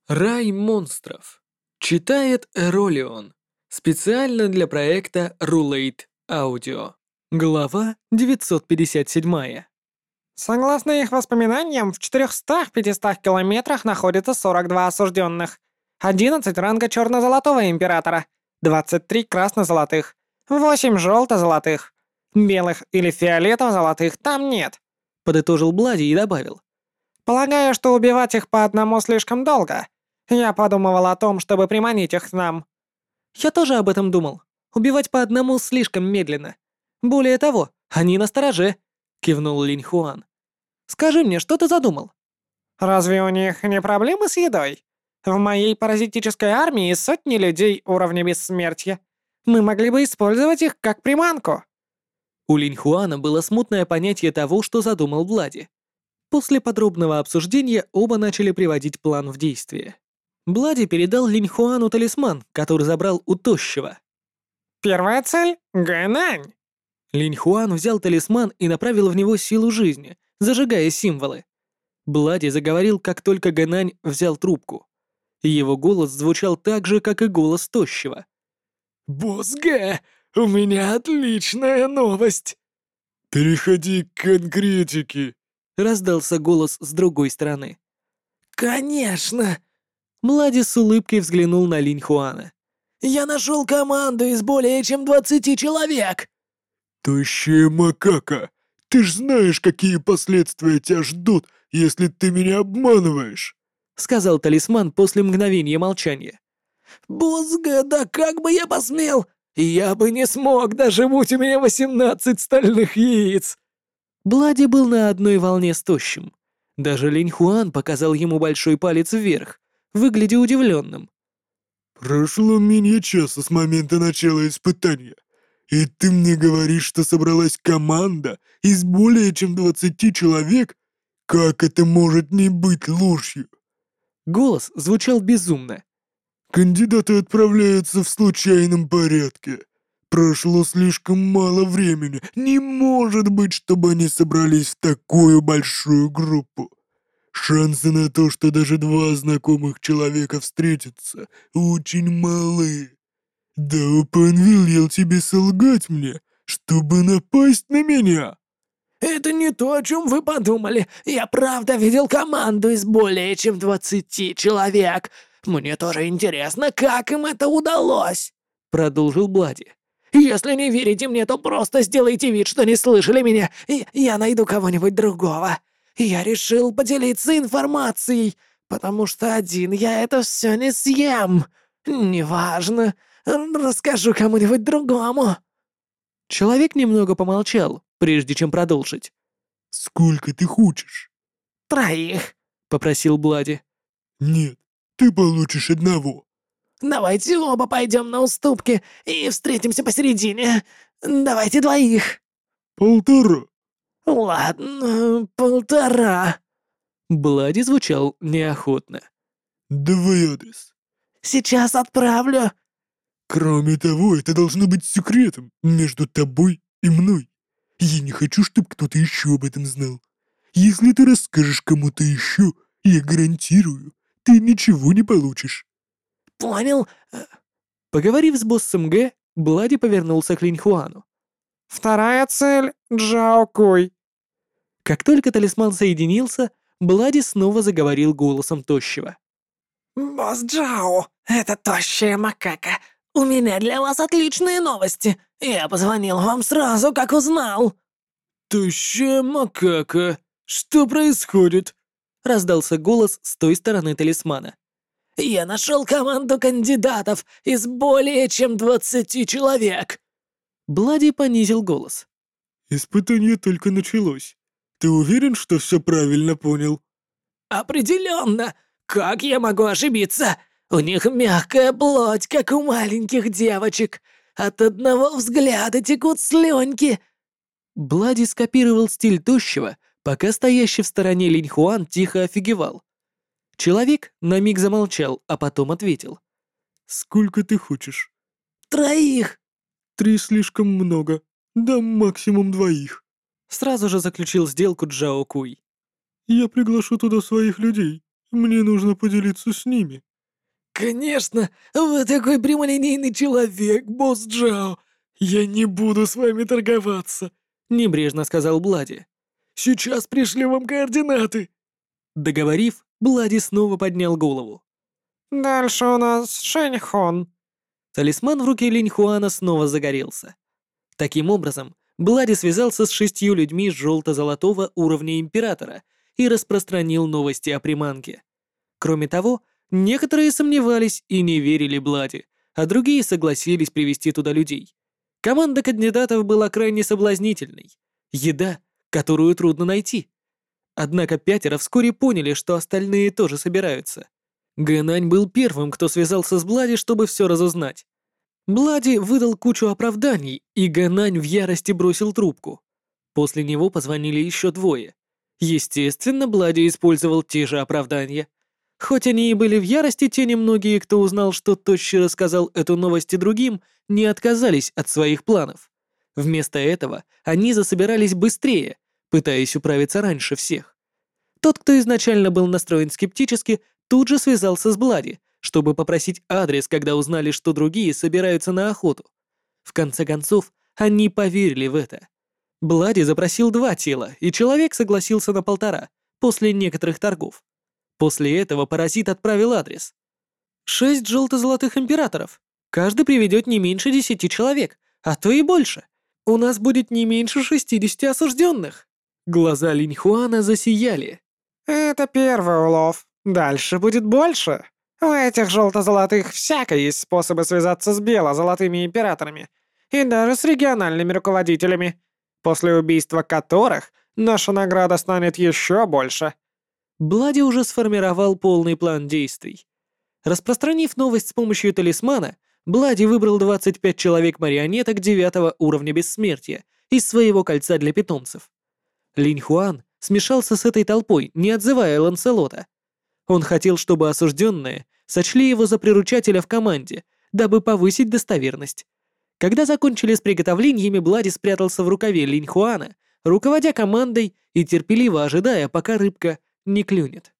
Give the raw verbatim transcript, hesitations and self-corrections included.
Рай монстров. Читает Эролион. Специально для проекта Rulate Audio. Глава девятьсот пятьдесят семь. Согласно их воспоминаниям, в четырёхстах-пятистах километрах находится сорок два осужденных. одиннадцать ранга черно-золотого императора, двадцать три красно-золотых, восемь желто-золотых. Белых или фиолетово-золотых там нет, Подытожил Блади и добавил. полагаю, что убивать их по одному слишком долго. Я подумывал о том, чтобы приманить их к нам. Я тоже об этом думал. Убивать по одному слишком медленно. Более того, они на стороже, кивнул Линь Хуан. Скажи мне, что ты задумал? Разве у них не проблемы с едой? В моей паразитической армии сотни людей уровня бессмертия. Мы могли бы использовать их как приманку. У Линь Хуана было смутное понятие того, что задумал Блади. После подробного обсуждения оба начали приводить план в действие. Блади передал Линь Хуану талисман, который забрал у Тощего. Первая цель — Гэнань. Линь Хуан взял талисман и направил в него силу жизни, зажигая символы. Блади заговорил, как только Гэнань взял трубку. Его голос звучал так же, как и голос Тощего. «Босс Г, у меня отличная новость!» «Переходи к конкретике!» — раздался голос с другой стороны. «Конечно! Блади с улыбкой взглянул на Линь Хуана. Я нашел команду из более чем двадцати человек!» «Тощая макака! Ты ж знаешь, какие последствия тебя ждут, если ты меня обманываешь!» — сказал талисман после мгновения молчания. «Босс Г, да как бы я посмел! Я бы не смог, даже будь у меня восемнадцать стальных яиц!» Блади был на одной волне с Тощим. Даже Линь Хуан показал ему большой палец вверх, выглядя удивленным. «Прошло менее часа с момента начала испытания, и ты мне говоришь, что собралась команда из более чем двадцати человек? Как это может не быть ложью?» Голос звучал безумно. «Кандидаты отправляются в случайном порядке. Прошло слишком мало времени. Не может быть, чтобы они собрались в такую большую группу. Шансы на то, что даже два знакомых человека встретятся, очень малы. Да Опен велел тебе солгать мне, чтобы напасть на меня». «Это не то, о чем вы подумали. Я правда видел команду из более чем двадцати человек. Мне тоже интересно, как им это удалось», — Продолжил Блади. «Если не верите мне, то просто сделайте вид, что не слышали меня, и я найду кого-нибудь другого. Я решил поделиться информацией, потому что один я это все не съем. Неважно, расскажу кому-нибудь другому». Человек немного помолчал, прежде чем продолжить. «Сколько ты хочешь?» Троих. — попросил Блади. «Нет, ты получишь одного». Давайте оба пойдем на уступки и встретимся посередине. Давайте двоих. «Полтора». Ладно, полтора. Блади звучал неохотно. «Давай адрес». Сейчас отправлю. «Кроме того, это должно быть секретом между тобой и мной. Я не хочу, чтобы кто-то еще об этом знал. Если ты расскажешь кому-то еще, я гарантирую, ты ничего не получишь». Понял. Поговорив с боссом Г, Блади повернулся к Линь Хуану. Вторая цель — Джао Куй. Как только талисман соединился, Блади снова заговорил голосом Тощего. «Босс Джао, это тощая макака. У меня для вас отличные новости. Я позвонил вам сразу, как узнал». «Тощая макака, что происходит?» — раздался голос с той стороны талисмана. «Я нашел команду кандидатов из более чем двадцати человек». Блади понизил голос. «Испытание только началось. Ты уверен, что все правильно понял?» «Определенно! Как я могу ошибиться? У них мягкая плоть, как у маленьких девочек. От одного взгляда текут слюнки». Блади скопировал стиль Тощего, пока стоящий в стороне Линь Хуан тихо офигевал. Человек на миг замолчал, а потом ответил. «Сколько ты хочешь?» «Троих!» «Три слишком много. Дам максимум двоих». Сразу же заключил сделку Джао Куй. «Я приглашу туда своих людей. Мне нужно поделиться с ними. «Конечно, вы такой прямолинейный человек, босс Джао. Я не буду с вами торговаться», — небрежно сказал Блади. «Сейчас пришлю вам координаты». Договорив, Блади снова поднял голову. Дальше у нас Шэньхон. Талисман в руке Линьхуана снова загорелся. Таким образом, Блади связался с шестью людьми желто-золотого уровня Императора и распространил новости о приманке. Кроме того, некоторые сомневались и не верили Блади, а другие согласились привести туда людей. Команда кандидатов была крайне соблазнительной. Еда, которую трудно найти. Однако пятеро вскоре поняли, что остальные тоже собираются. Гэнань был первым, кто связался с Блади, чтобы все разузнать. Блади выдал кучу оправданий, и Гэнань в ярости бросил трубку. После него позвонили еще двое. Естественно, Блади использовал те же оправдания. Хоть они и были в ярости, те немногие, кто узнал, что Тощий рассказал эту новость и другим, не отказались от своих планов. Вместо этого они засобирались быстрее, пытаясь управиться раньше всех. Тот, кто изначально был настроен скептически, тут же связался с Блади, чтобы попросить адрес, когда узнали, что другие собираются на охоту. В конце концов, они поверили в это. Блади запросил два тела, и человек согласился на полтора, после некоторых торгов. После этого паразит отправил адрес. Шесть желто-золотых императоров. Каждый приведет не меньше десяти человек, а то и больше. У нас будет не меньше шестидесяти осужденных. Глаза Линьхуана засияли. Это первый улов. Дальше будет больше. У этих желто-золотых всяко есть способы связаться с бело-золотыми императорами. И даже с региональными руководителями. После убийства которых наша награда станет еще больше. Блади уже сформировал полный план действий. Распространив новость с помощью талисмана, Блади выбрал двадцать пять человек-марионеток девятого уровня бессмертия из своего кольца для питомцев. Линьхуан смешался с этой толпой, не отзывая Ланселота. Он хотел, чтобы осужденные сочли его за приручателя в команде, дабы повысить достоверность. Когда закончили с приготовлениями, Блади спрятался в рукаве Линьхуана, руководя командой и терпеливо ожидая, пока рыбка не клюнет.